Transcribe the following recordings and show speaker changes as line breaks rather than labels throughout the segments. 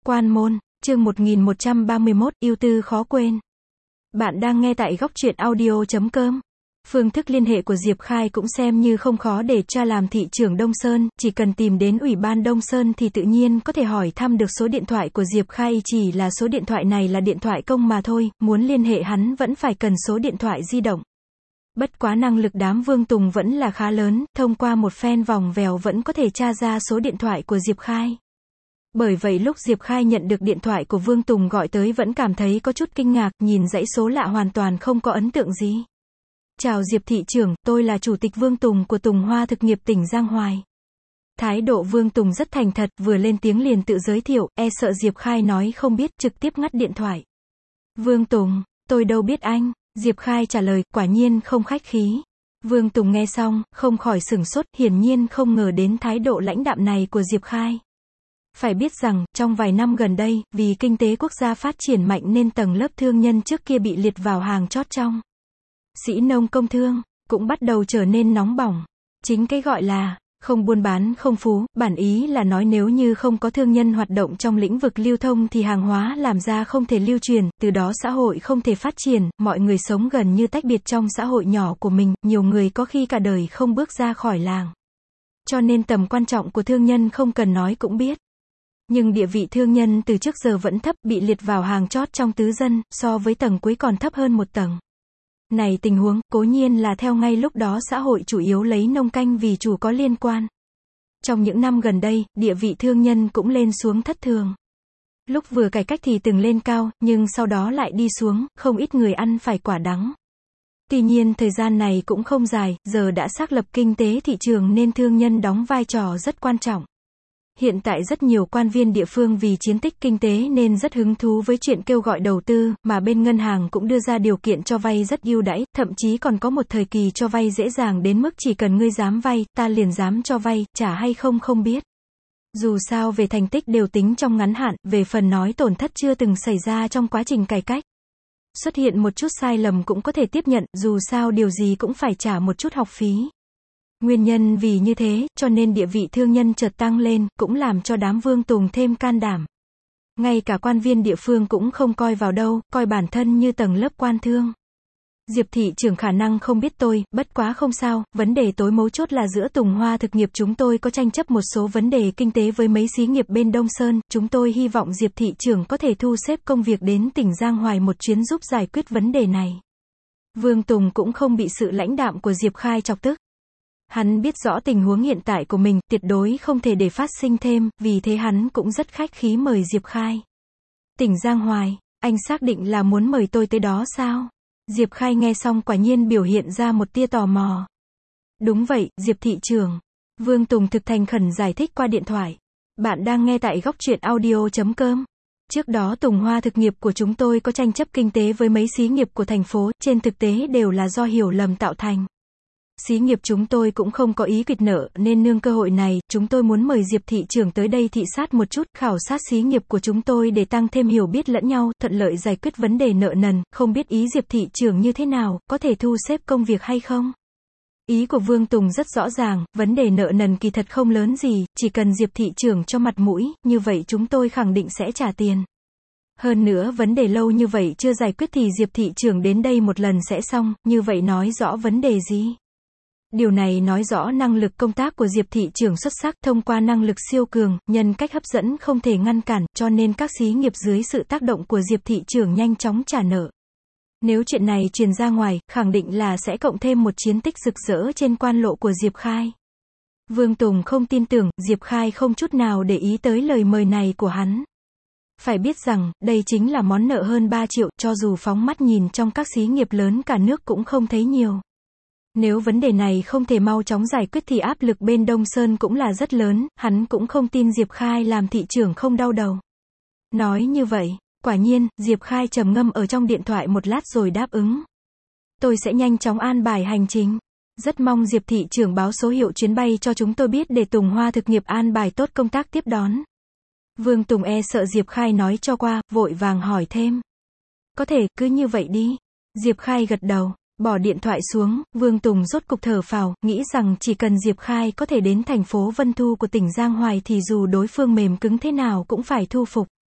Quan môn, chương 1131, ưu tư khó quên. Bạn đang nghe tại góc truyện audio.com. Phương thức liên hệ của Diệp Khai cũng xem như không khó để tra làm thị trưởng Đông Sơn, chỉ cần tìm đến Ủy ban Đông Sơn thì tự nhiên có thể hỏi thăm được số điện thoại của Diệp Khai, chỉ là số điện thoại này là điện thoại công mà thôi, muốn liên hệ hắn vẫn phải cần số điện thoại di động. Bất quá năng lực đám Vương Tùng vẫn là khá lớn, thông qua một phen vòng vèo vẫn có thể tra ra số điện thoại của Diệp Khai. Bởi vậy lúc Diệp Khai nhận được điện thoại của Vương Tùng gọi tới vẫn cảm thấy có chút kinh ngạc, nhìn dãy số lạ hoàn toàn không có ấn tượng gì. Chào Diệp thị trưởng, tôi là Chủ tịch Vương Tùng của Tùng Hoa Thực nghiệp tỉnh Giang Hoài. Thái độ Vương Tùng rất thành thật, vừa lên tiếng liền tự giới thiệu, e sợ Diệp Khai nói không biết, trực tiếp ngắt điện thoại. Vương Tùng, tôi đâu biết anh, Diệp Khai trả lời, quả nhiên không khách khí. Vương Tùng nghe xong, không khỏi sửng sốt, hiển nhiên không ngờ đến thái độ lãnh đạm này của Diệp Khai. Phải biết rằng, trong vài năm gần đây, vì kinh tế quốc gia phát triển mạnh nên tầng lớp thương nhân trước kia bị liệt vào hàng chót trong sĩ nông công thương, cũng bắt đầu trở nên nóng bỏng. Chính cái gọi là không buôn bán không phú, bản ý là nói nếu như không có thương nhân hoạt động trong lĩnh vực lưu thông thì hàng hóa làm ra không thể lưu truyền, từ đó xã hội không thể phát triển, mọi người sống gần như tách biệt trong xã hội nhỏ của mình, nhiều người có khi cả đời không bước ra khỏi làng. Cho nên tầm quan trọng của thương nhân không cần nói cũng biết. Nhưng địa vị thương nhân từ trước giờ vẫn thấp, bị liệt vào hàng chót trong tứ dân, so với tầng cuối còn thấp hơn một tầng. Này tình huống, cố nhiên là theo ngay lúc đó xã hội chủ yếu lấy nông canh vì chủ có liên quan. Trong những năm gần đây, địa vị thương nhân cũng lên xuống thất thường. Lúc vừa cải cách thì từng lên cao, nhưng sau đó lại đi xuống, không ít người ăn phải quả đắng. Tuy nhiên thời gian này cũng không dài, giờ đã xác lập kinh tế thị trường nên thương nhân đóng vai trò rất quan trọng. Hiện tại rất nhiều quan viên địa phương vì chiến tích kinh tế nên rất hứng thú với chuyện kêu gọi đầu tư, mà bên ngân hàng cũng đưa ra điều kiện cho vay rất ưu đãi, thậm chí còn có một thời kỳ cho vay dễ dàng đến mức chỉ cần ngươi dám vay, ta liền dám cho vay, trả hay không không biết. Dù sao về thành tích đều tính trong ngắn hạn, về phần nói tổn thất chưa từng xảy ra trong quá trình cải cách. Xuất hiện một chút sai lầm cũng có thể tiếp nhận, dù sao điều gì cũng phải trả một chút học phí. Nguyên nhân vì như thế, cho nên địa vị thương nhân chợt tăng lên, cũng làm cho đám Vương Tùng thêm can đảm. Ngay cả quan viên địa phương cũng không coi vào đâu, coi bản thân như tầng lớp quan thương. Diệp thị trưởng khả năng không biết tôi, bất quá không sao, vấn đề tối mấu chốt là giữa Tùng Hoa Thực nghiệp chúng tôi có tranh chấp một số vấn đề kinh tế với mấy xí nghiệp bên Đông Sơn, chúng tôi hy vọng Diệp thị trưởng có thể thu xếp công việc đến tỉnh Giang Hoài một chuyến giúp giải quyết vấn đề này. Vương Tùng cũng không bị sự lãnh đạm của Diệp Khai chọc tức. Hắn biết rõ tình huống hiện tại của mình, tuyệt đối không thể để phát sinh thêm, vì thế hắn cũng rất khách khí mời Diệp Khai. Tỉnh Giang Hoài, anh xác định là muốn mời tôi tới đó sao? Diệp Khai nghe xong quả nhiên biểu hiện ra một tia tò mò. Đúng vậy, Diệp thị trưởng. Vương Tùng thực thành khẩn giải thích qua điện thoại. Bạn đang nghe tại góc truyện audio.com. Trước đó Tùng Hoa Thực nghiệp của chúng tôi có tranh chấp kinh tế với mấy xí nghiệp của thành phố, trên thực tế đều là do hiểu lầm tạo thành. Xí nghiệp chúng tôi cũng không có ý quỵt nợ, nên nương cơ hội này, chúng tôi muốn mời Diệp thị trưởng tới đây thị sát một chút, khảo sát xí nghiệp của chúng tôi để tăng thêm hiểu biết lẫn nhau, thuận lợi giải quyết vấn đề nợ nần, không biết ý Diệp thị trưởng như thế nào, có thể thu xếp công việc hay không? Ý của Vương Tùng rất rõ ràng, vấn đề nợ nần kỳ thật không lớn gì, chỉ cần Diệp thị trưởng cho mặt mũi, như vậy chúng tôi khẳng định sẽ trả tiền. Hơn nữa vấn đề lâu như vậy chưa giải quyết thì Diệp thị trưởng đến đây một lần sẽ xong, như vậy nói rõ vấn đề gì? Điều này nói rõ năng lực công tác của Diệp thị trưởng xuất sắc, thông qua năng lực siêu cường, nhân cách hấp dẫn không thể ngăn cản, cho nên các xí nghiệp dưới sự tác động của Diệp thị trưởng nhanh chóng trả nợ. Nếu chuyện này truyền ra ngoài, khẳng định là sẽ cộng thêm một chiến tích rực rỡ trên quan lộ của Diệp Khai. Vương Tùng không tin tưởng, Diệp Khai không chút nào để ý tới lời mời này của hắn. Phải biết rằng, đây chính là món nợ hơn 3 triệu, cho dù phóng mắt nhìn trong các xí nghiệp lớn cả nước cũng không thấy nhiều. Nếu vấn đề này không thể mau chóng giải quyết thì áp lực bên Đông Sơn cũng là rất lớn, hắn cũng không tin Diệp Khai làm thị trưởng không đau đầu. Nói như vậy, quả nhiên, Diệp Khai trầm ngâm ở trong điện thoại một lát rồi đáp ứng. Tôi sẽ nhanh chóng an bài hành trình. Rất mong Diệp thị trưởng báo số hiệu chuyến bay cho chúng tôi biết để Tùng Hoa Thực nghiệp an bài tốt công tác tiếp đón. Vương Tùng e sợ Diệp Khai nói cho qua, vội vàng hỏi thêm. Có thể, cứ như vậy đi. Diệp Khai gật đầu. Bỏ điện thoại xuống, Vương Tùng rốt cục thở phào, nghĩ rằng chỉ cần Diệp Khai có thể đến thành phố Vân Thu của tỉnh Giang Hoài thì dù đối phương mềm cứng thế nào cũng phải thu phục.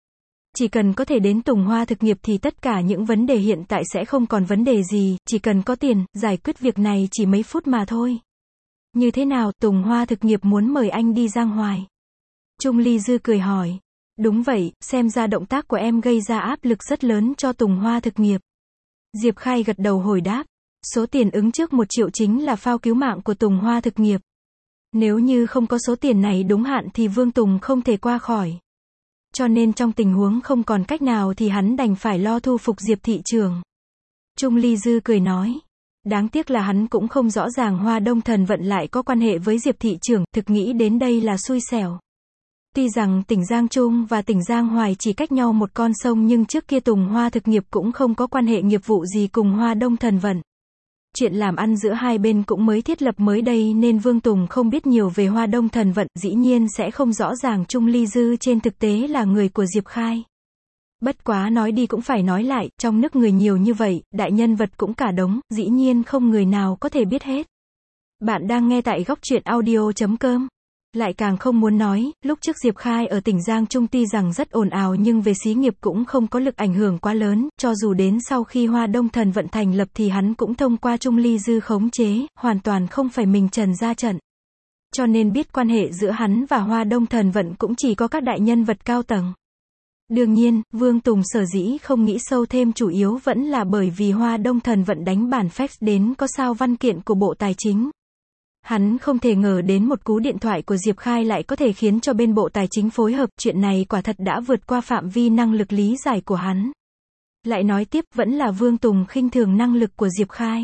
Chỉ cần có thể đến Tùng Hoa thực nghiệp thì tất cả những vấn đề hiện tại sẽ không còn vấn đề gì, chỉ cần có tiền, giải quyết việc này chỉ mấy phút mà thôi. Như thế nào, Tùng Hoa thực nghiệp muốn mời anh đi Giang Hoài? Trung Ly Dư cười hỏi. Đúng vậy, xem ra động tác của em gây ra áp lực rất lớn cho Tùng Hoa thực nghiệp. Diệp Khai gật đầu hồi đáp. Số tiền ứng trước 1 triệu chính là phao cứu mạng của Tùng Hoa thực nghiệp. Nếu như không có số tiền này đúng hạn thì Vương Tùng không thể qua khỏi. Cho nên trong tình huống không còn cách nào thì hắn đành phải lo thu phục Diệp thị trưởng. Trung Ly Dư cười nói. Đáng tiếc là hắn cũng không rõ ràng Hoa Đông Thần Vận lại có quan hệ với Diệp thị trưởng, thực nghĩ đến đây là xui xẻo. Tuy rằng tỉnh Giang Trung và tỉnh Giang Hoài chỉ cách nhau một con sông nhưng trước kia Tùng Hoa thực nghiệp cũng không có quan hệ nghiệp vụ gì cùng Hoa Đông Thần Vận. Chuyện làm ăn giữa hai bên cũng mới thiết lập mới đây nên Vương Tùng không biết nhiều về Hoa Đông Thần Vận, dĩ nhiên sẽ không rõ ràng Trung Ly Dư trên thực tế là người của Diệp Khai. Bất quá nói đi cũng phải nói lại, trong nước người nhiều như vậy, đại nhân vật cũng cả đống, dĩ nhiên không người nào có thể biết hết. Bạn đang nghe tại góc truyện audio.com. Lại càng không muốn nói, lúc trước Diệp Khai ở tỉnh Giang Trung tuy rằng rất ồn ào nhưng về xí nghiệp cũng không có lực ảnh hưởng quá lớn, cho dù đến sau khi Hoa Đông Thần Vận thành lập thì hắn cũng thông qua Trung Ly Dư khống chế, hoàn toàn không phải mình trần ra trận. Cho nên biết quan hệ giữa hắn và Hoa Đông Thần Vận cũng chỉ có các đại nhân vật cao tầng. Đương nhiên, Vương Tùng sở dĩ không nghĩ sâu thêm chủ yếu vẫn là bởi vì Hoa Đông Thần Vận đánh bản fax đến có sao văn kiện của Bộ Tài chính. Hắn không thể ngờ đến một cú điện thoại của Diệp Khai lại có thể khiến cho bên Bộ Tài chính phối hợp, chuyện này quả thật đã vượt qua phạm vi năng lực lý giải của hắn. Lại nói tiếp, vẫn là Vương Tùng khinh thường năng lực của Diệp Khai.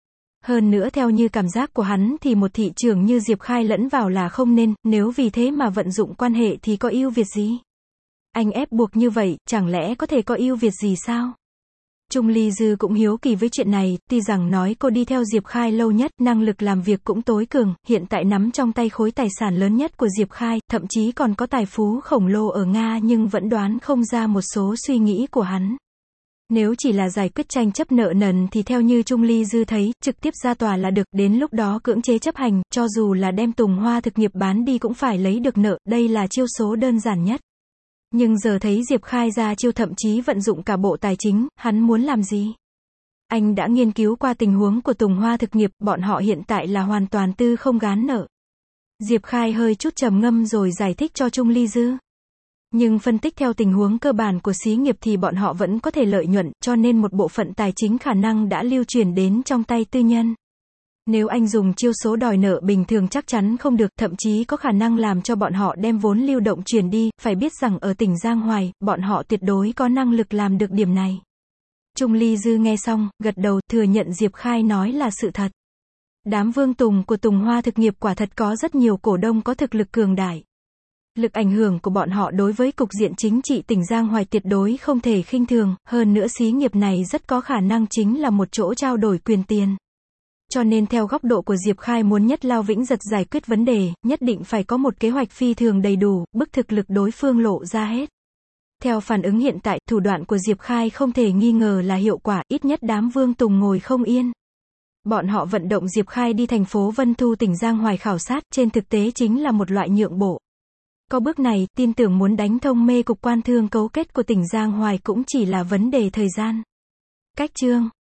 Hơn nữa theo như cảm giác của hắn thì một thị trưởng như Diệp Khai lẫn vào là không nên, nếu vì thế mà vận dụng quan hệ thì có ưu việt gì? Anh ép buộc như vậy, chẳng lẽ có thể có ưu việt gì sao? Trung Ly Dư cũng hiếu kỳ với chuyện này, tuy rằng nói cô đi theo Diệp Khai lâu nhất, năng lực làm việc cũng tối cường, hiện tại nắm trong tay khối tài sản lớn nhất của Diệp Khai, thậm chí còn có tài phú khổng lồ ở Nga nhưng vẫn đoán không ra một số suy nghĩ của hắn. Nếu chỉ là giải quyết tranh chấp nợ nần thì theo như Trung Ly Dư thấy, trực tiếp ra tòa là được, đến lúc đó cưỡng chế chấp hành, cho dù là đem Tùng Hoa thực nghiệp bán đi cũng phải lấy được nợ, đây là chiêu số đơn giản nhất. Nhưng giờ thấy Diệp Khai ra chiêu thậm chí vận dụng cả Bộ Tài chính, hắn muốn làm gì? Anh đã nghiên cứu qua tình huống của Tùng Hoa thực nghiệp, bọn họ hiện tại là hoàn toàn tư không gán nợ. Diệp Khai hơi chút trầm ngâm rồi giải thích cho Trung Ly Dư. Nhưng phân tích theo tình huống cơ bản của xí nghiệp thì bọn họ vẫn có thể lợi nhuận, cho nên một bộ phận tài chính khả năng đã lưu chuyển đến trong tay tư nhân. Nếu anh dùng chiêu số đòi nợ bình thường chắc chắn không được, thậm chí có khả năng làm cho bọn họ đem vốn lưu động chuyển đi, phải biết rằng ở tỉnh Giang Hoài, bọn họ tuyệt đối có năng lực làm được điểm này. Trung Ly Dư nghe xong, gật đầu, thừa nhận Diệp Khai nói là sự thật. Đám Vương Tùng của Tùng Hoa thực nghiệp quả thật có rất nhiều cổ đông có thực lực cường đại. Lực ảnh hưởng của bọn họ đối với cục diện chính trị tỉnh Giang Hoài tuyệt đối không thể khinh thường, hơn nữa xí nghiệp này rất có khả năng chính là một chỗ trao đổi quyền tiền. Cho nên theo góc độ của Diệp Khai muốn nhất lao vĩnh giật giải quyết vấn đề, nhất định phải có một kế hoạch phi thường đầy đủ, bức thực lực đối phương lộ ra hết. Theo phản ứng hiện tại, thủ đoạn của Diệp Khai không thể nghi ngờ là hiệu quả, ít nhất đám Vương Tùng ngồi không yên. Bọn họ vận động Diệp Khai đi thành phố Vân Thu tỉnh Giang Hoài khảo sát, trên thực tế chính là một loại nhượng bộ. Có bước này, tin tưởng muốn đánh thông mê cục quan thương cấu kết của tỉnh Giang Hoài cũng chỉ là vấn đề thời gian. Cách chương